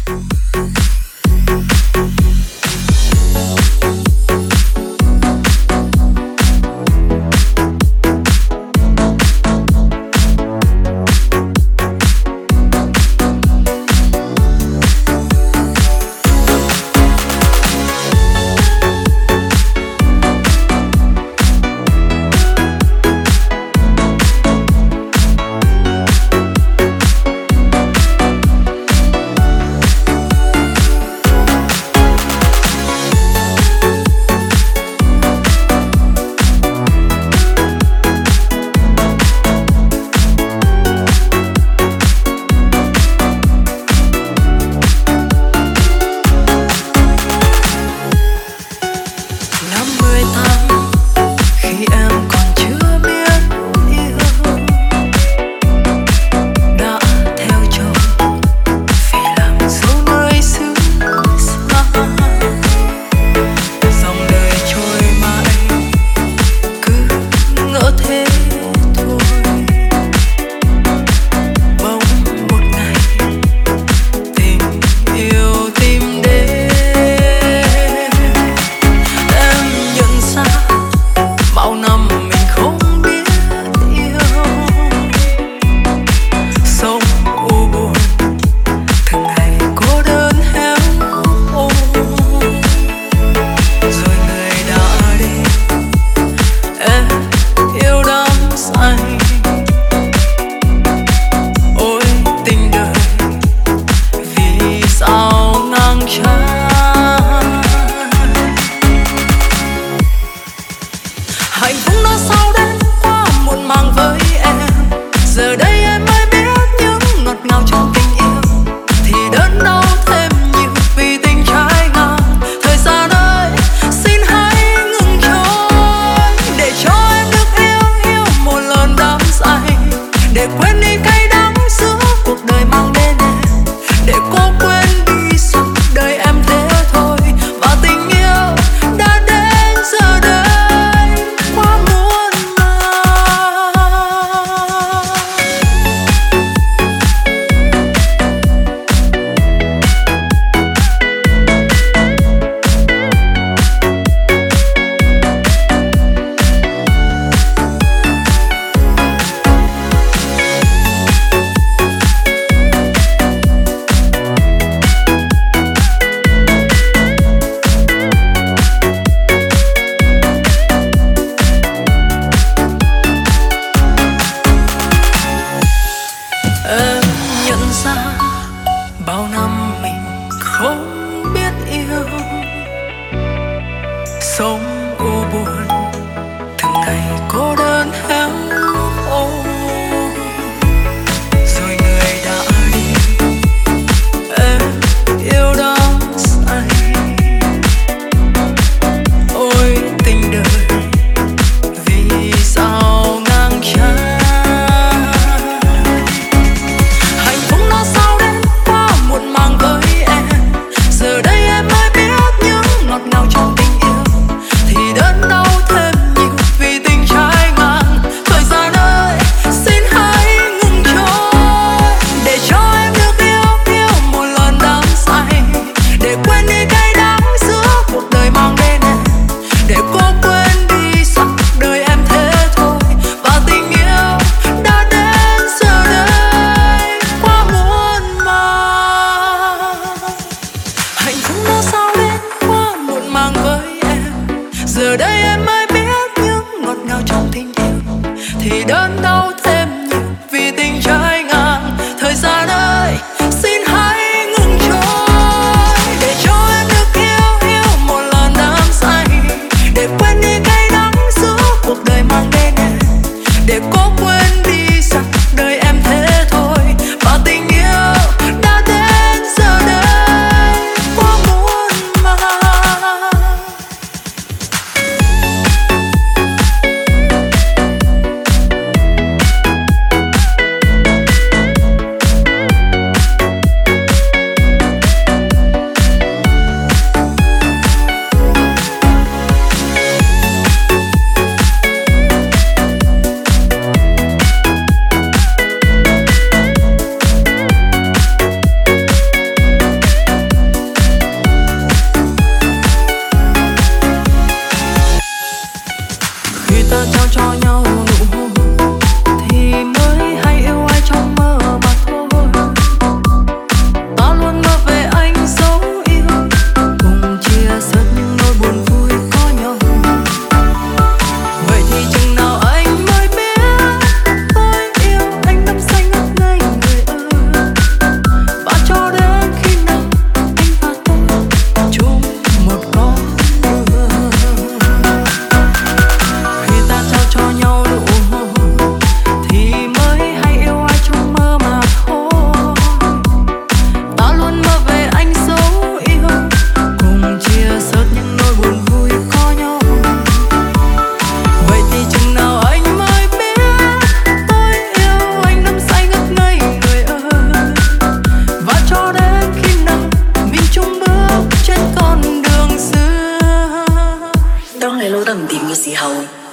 Ngọt ngào trong tình yêu thì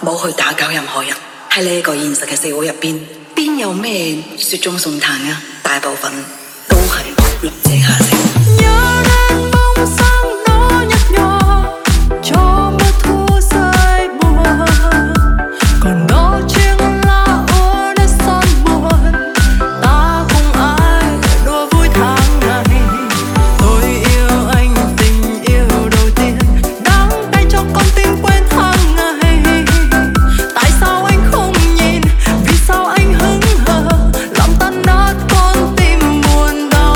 冇去打攪任何人。喺呢個現實嘅社會入邊，邊有咩雪中送炭啊？大部分都係落井下石。 Nhớ đến bóng sáng nó nhạt nhòa cho mưa thu rơi buồn, còn đó chính là ô nét son buồn. Ta cùng ai đùa vui tháng ngày. Tôi yêu anh tình yêu đầu tiên, đắng cay cho con tim quên tháng ngày. Tại sao anh không nhìn, vì sao anh hững hờ, làm tan nát con tim buồn đau.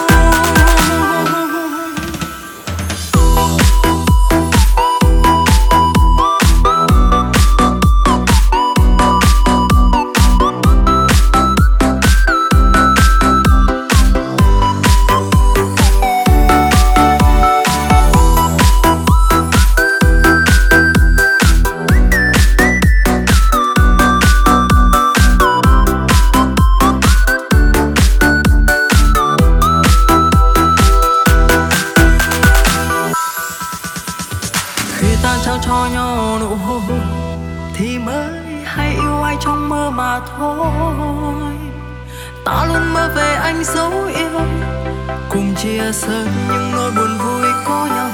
Khi ta trao cho nhau nụ hôn thì mới hay yêu ai trong mơ mà thôi. Ta luôn mơ về anh dấu yêu, cùng chia sẻ những nỗi buồn vui có nhau.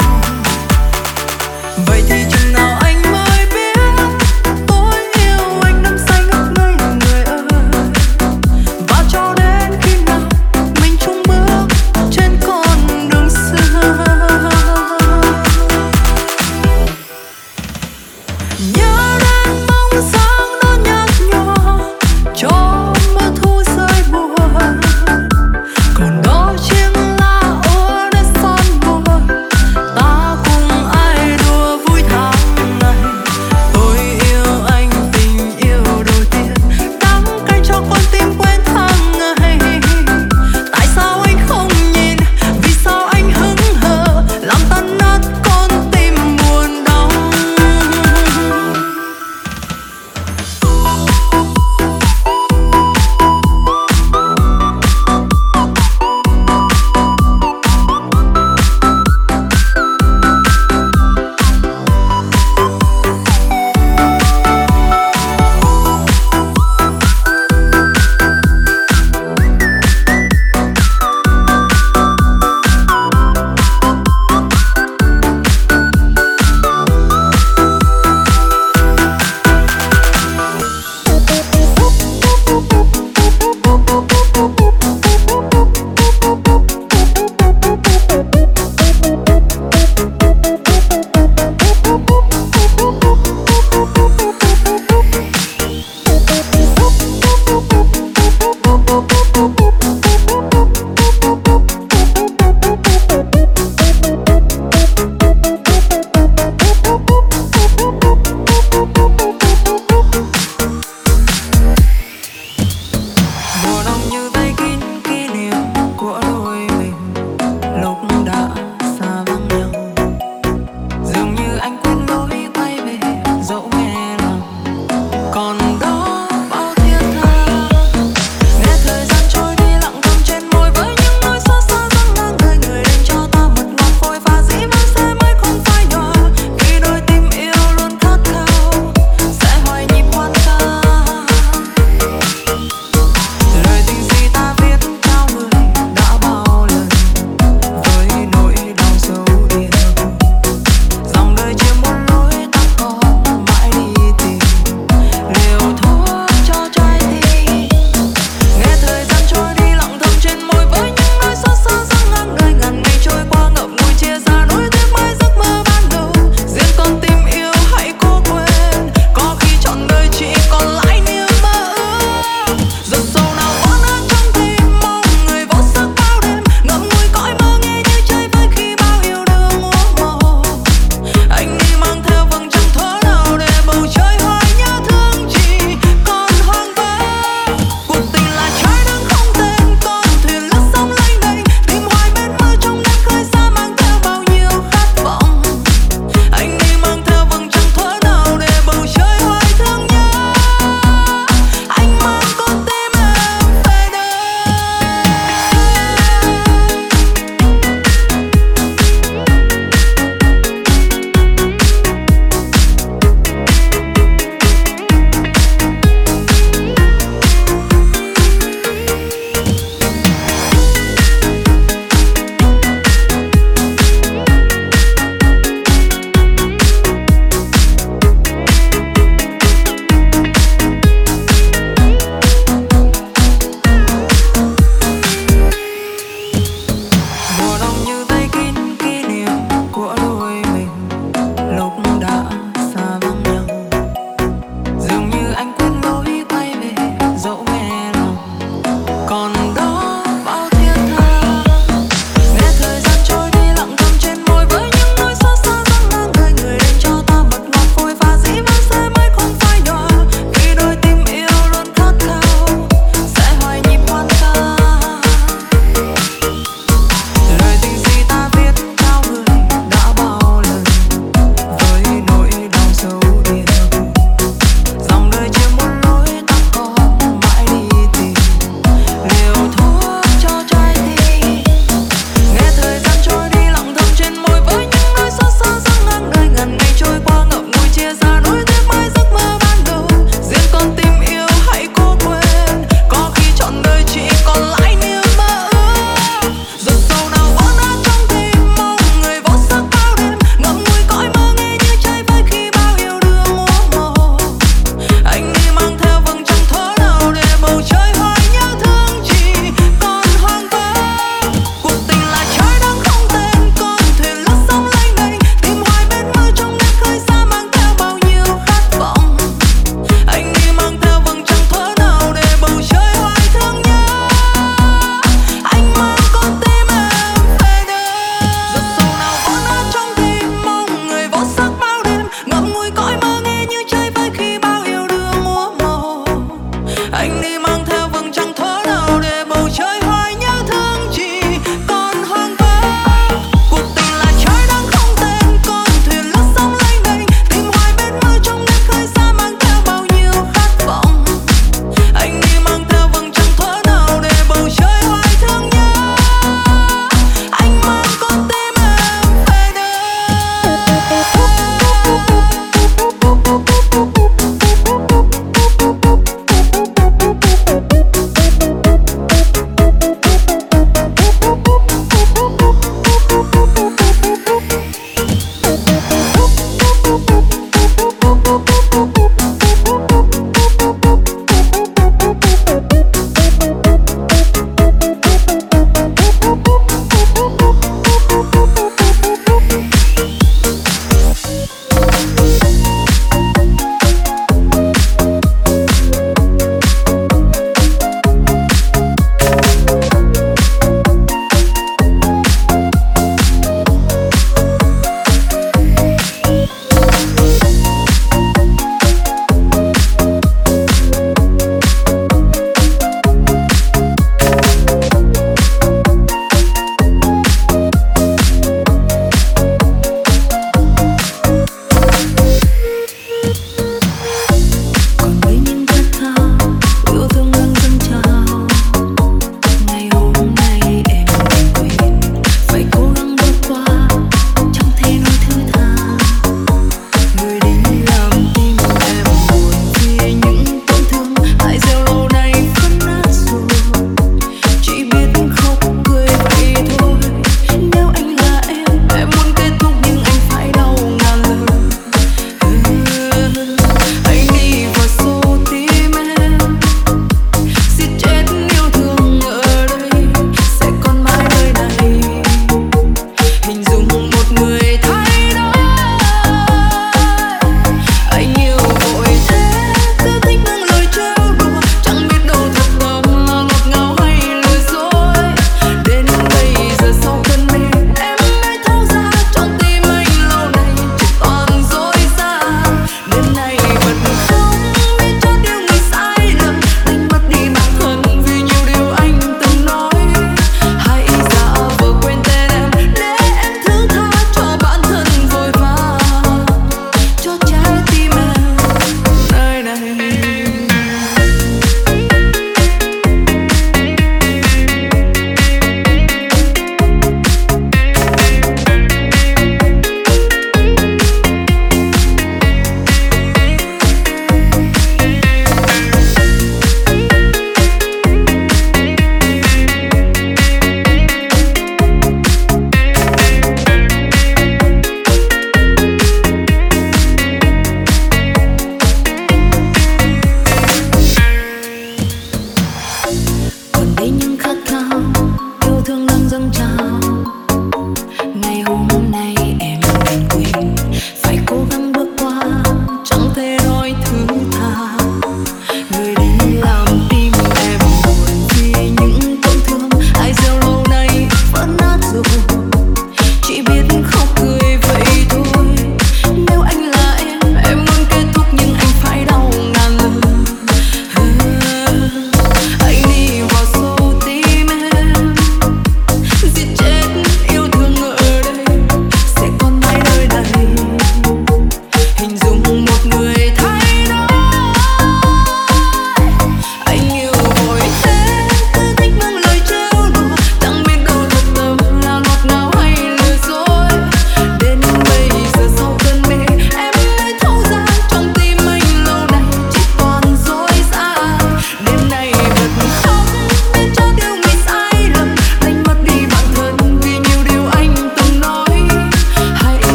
Vậy thì chừng nào anh mới biết tôi yêu anh đắm say ngất ngây người ơi. Và cho đến khi nào mình chung bước trên con đường xưa. Nhớ đến bóng sáng nó nhạt nhòa cho mưa thu rơi buồn, còn đó chính là ô nét son buồn. Ta cùng ai đùa vui tháng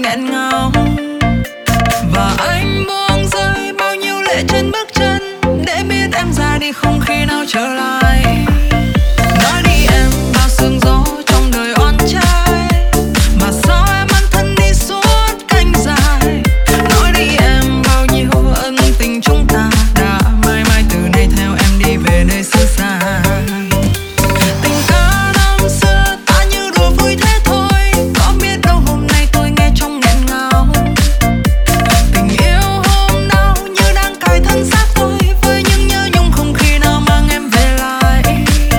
anh nghẹn ngào. Và anh buông rơi bao nhiêu lệ trên bước chân, để biết em ra đi không khi nào trở lại. Nói đi em, bao sương gió trong đời oan trai, mà sao em ăn thân đi suốt cánh dài. Nói đi em, bao nhiêu ân tình chúng ta đã mãi mãi từ nay theo em đi về nơi xứ xa. Tình ca năm xưa ta như đùa vui thế thôi, có biết đâu hôm nay tôi nghe trong nghẹn ngào. Tình yêu hôm nào như đang cài thân xác tôi, với những nhớ nhung không khi nào mang em về lại.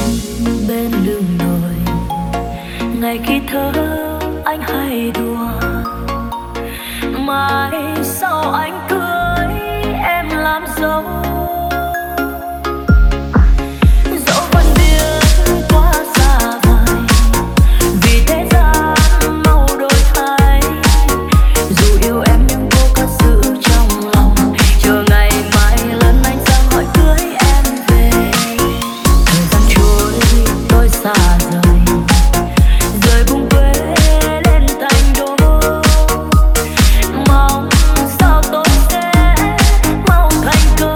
bên lưng đồi. Ngày khi thơ anh hay đùa, mai sau anh cưới em làm dâu. Dẫu vẫn biết quá xa vời, vì thế gian mau đổi thay. Dù yêu em nhưng cô cất giữ trong lòng, chờ ngày mai lần anh ra hỏi cưới em về. Thời gian trôi tôi xa rời, rời vùng quê lên thành đô. Mong sao tôi sẽ mau thành cơ.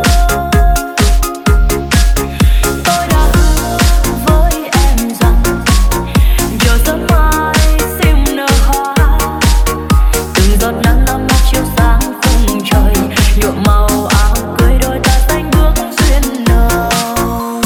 Tôi đã hứa với em rằng chờ sớm mai sim nở hoa. Từng giọt nắng ấm áp chiếu sáng khung trời, nhuộm màu áo cưới đôi ta xanh bước duyên nồng.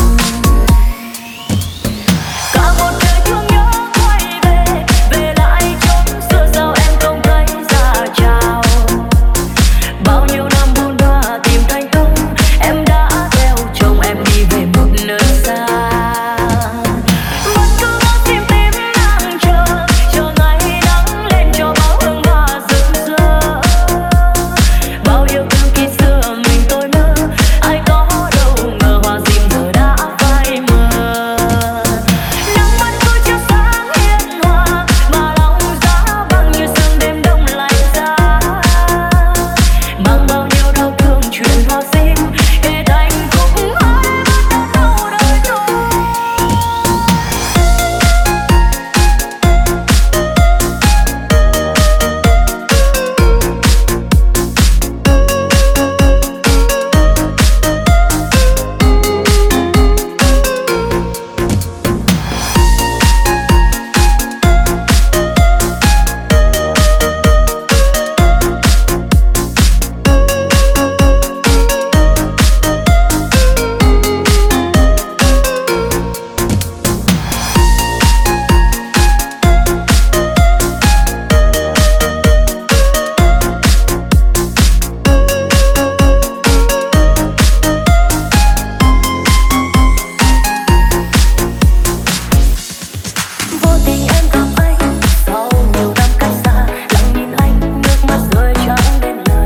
Cả một đời thương nhớ quay về, về lại chốn xưa sao em không thấy ra chào. Bao nhiêu năm buồn bã tìm thành công, em đã theo chồng em đi về một nơi xa. Vẫn cứ ngỡ tim tim đang chờ ngày nắng lên cho bao hương hoa rực rỡ. Bao yêu thương khi xưa mình tôi mơ, ai có đâu ngờ hoa diêm giờ đã phai mờ. Nắng vẫn cứ chiếu sáng hiền hòa, mà lòng giá băng như sương đêm đông lạnh giá. Mang bao nhiêu đau thương truyền hoa diêm, kể thành khúc hát vẫn đâu đời tôi. Vô tình em gặp anh sau nhiều năm cách xa, lặng nhìn anh nước mắt rơi chẳng đến lời.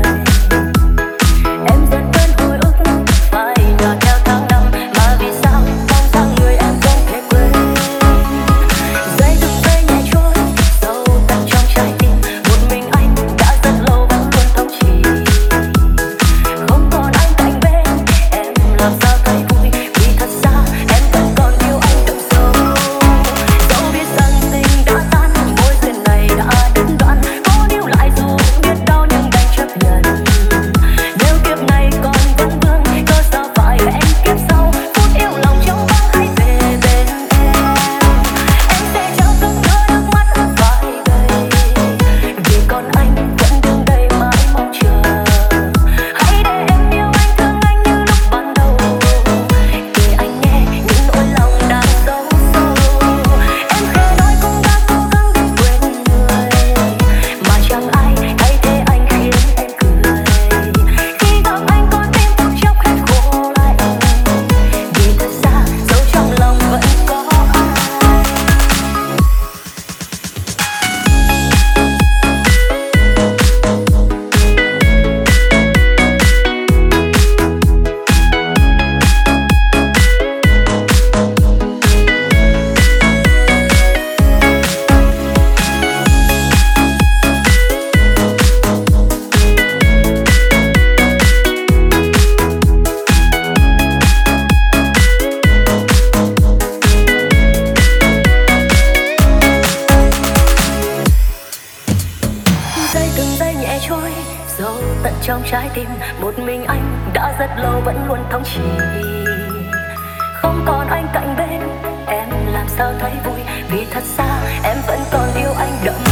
Em dần quen hồi ức phai nhạt theo tháng năm, mà vì sao bóng dáng người em không thể quên. Giây từng giây nhẹ trôi sâu tận trong trái tim, một mình anh đã rất lâu vẫn luôn thống trị. Không còn anh cạnh bên em làm sao thấy vui, vì thật ra em vẫn còn yêu anh đậm sâu. Dẫu biết rằng tình đã tan, mối duyên này đã đứt đoạn, có níu lại dù biết đau nhưng đành chấp nhận. Nếu kiếp này còn vẫn vương, cớ sao phải hẹn kiếp sau, phút yêu lòng trong vắng hãy về bên em. Em sẽ chờ cơn mưa nước mắt vài ngày, vì còn anh vẫn đứng đây mãi mong chờ. Hãy để em yêu anh, thương anh như lúc ban đầu, kể anh nghe những nỗi lòng đang sâu sâu. Em khẽ nói cũng đã cố gắng để quên người, mà chẳng ai thay thế anh khiến em cười. Khi gặp anh con tim phút chốc hết khô lạnh, vì thật ra dẫu trong lòng vẫn có ai. Giây từng giây nhẹ trôi sâu tận trong trái tim, một mình anh đã rất lâu vẫn luôn thống trị. Không còn anh cạnh bên em làm sao thấy vui, vì thật ra em vẫn còn yêu anh đậm